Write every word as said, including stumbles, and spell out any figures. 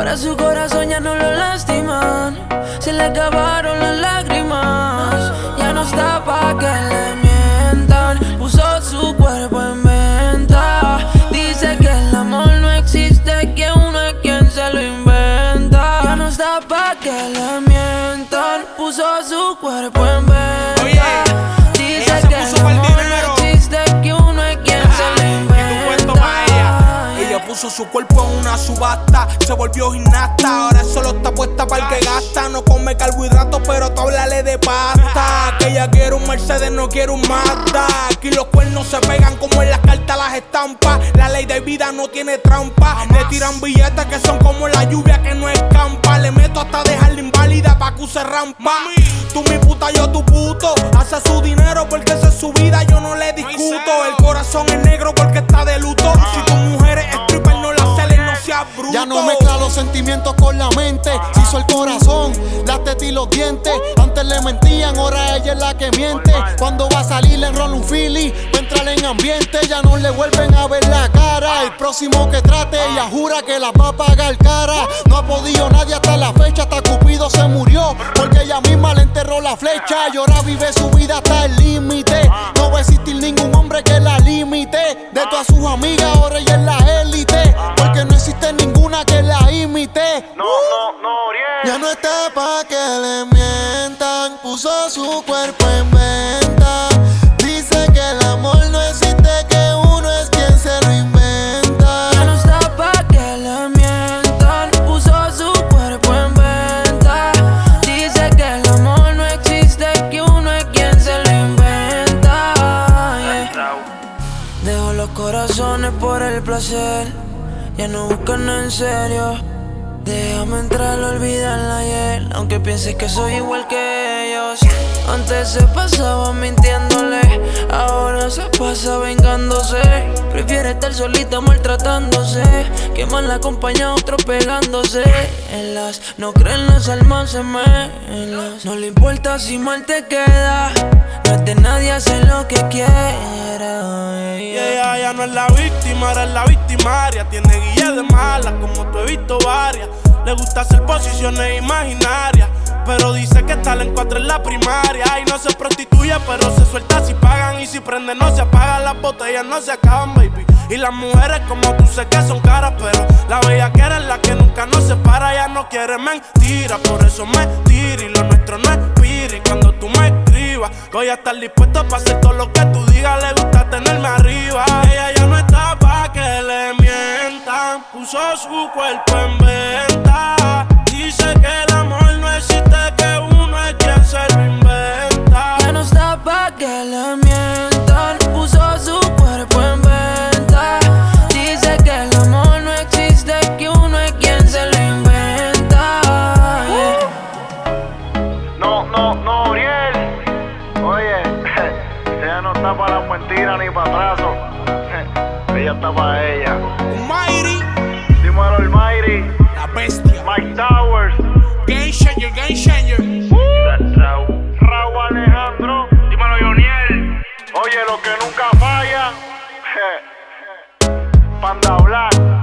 Ahora su corazón ya no lo lastiman. Se le acabaron las lágrimas. Ya no está pa' que le mientan. Puso su cuerpo en venta. Dice que el amor no existe, que uno es quien se lo inventa. Ya no está pa' que le mientan. Puso su cuerpo en venta. Oye, dice que el amor no existe, que uno es quien se lo inventa. Ella puso su cuerpo en una subasta, se volvió gimnasta, ahora solo está puesta para el que gasta. No come carbohidratos, pero tú háblale de pasta. Que ella quiere un Mercedes, no quiere un Mazda. Aquí los cuernos se pegan como en las cartas las estampas. La ley de vida no tiene trampa. Le tiran billetes que son como la lluvia que no escampa. Le meto hasta dejarla inválida pa' que use rampa. Tú mi puta, yo tu puto. Hace su dinero porque esa es su vida, yo no le discuto. El corazón es negro porque está de luto. Si tu mujer es stripper, no la celes, no seas bruto. Ya no mezcla los sentimientos con la mente. Se hizo el corazón, las tetas y los dientes. Antes le mentían, ahora ella es la que miente. Cuando va a salir le enrola un Philly pa' entrar en ambiente. Ya no le vuelven a ver la cara. El próximo que trate, ella jura que la va a pagar cara. No ha podido nadie hasta la fecha, hasta Cupido se murió porque ella misma le enterró la flecha. Y ahora vive su vida hasta el límite. No va a existir ningún hombre que la limite. De todas sus amigas ahora ella es la élite, porque no existe ninguna que la imite. No, no, no, Oriel. Ya no está pa' que le mientan. Puso su cuerpo en venta. Dice que el amor no existe, que uno es quien se lo inventa. Ya no está pa' que le mientan. Puso su cuerpo en venta. Dice que el amor no existe, que uno es quien se lo inventa. Yeah. Dejo los corazones por el placer. Ya no buscan en serio. Déjame entrar, olvidar la ayer. Aunque pienses que soy igual que ellos. Antes se pasaba mintiéndole, ahora se pasa vengándose. Prefiere estar solita maltratándose que mal acompañado otro pegándose. En las no creen las almas gemelas. No le importa si mal te queda. No es de nadie, hace lo que quiera. Y ella ya no es la víctima, era la victimaria. Tiene guía de malas, como tú he visto varias. Le gusta hacer posiciones imaginarias, pero dice que tal en cuatro en la primaria. Y no se prostituye, pero se suelta si pagan. Y si prende no se apagan, las botellas no se acaban, baby. Y las mujeres como tú sé que son caras, pero la bellaquera es la que nunca nos separa. Ella no quiere mentira, por eso me tira. Y lo nuestro no es piri. Cuando tú me escribas, voy a estar dispuesto para hacer todo lo que tú digas. Le gusta tenerme arriba. Ella ya no está pa' que le mientan. Puso su cuerpo en venta. Dice que el amor no existe, que uno es quien se lo inventa. Ya no está pa' que le mientan. Puso su cuerpo en venta. Dice que el amor no existe, que uno es quien se lo inventa. Yeah. No, no, no, Oriel. Oye, ella no está para las mentiras ni para atraso. Ella está para ella. Almighty, Dímelo, Almighty. la bestia. Mike Towers. Game changer, game changer. Raúl, Raúl Alejandro. Dímelo, Joniel. Oye, lo que nunca falla. Panda Black.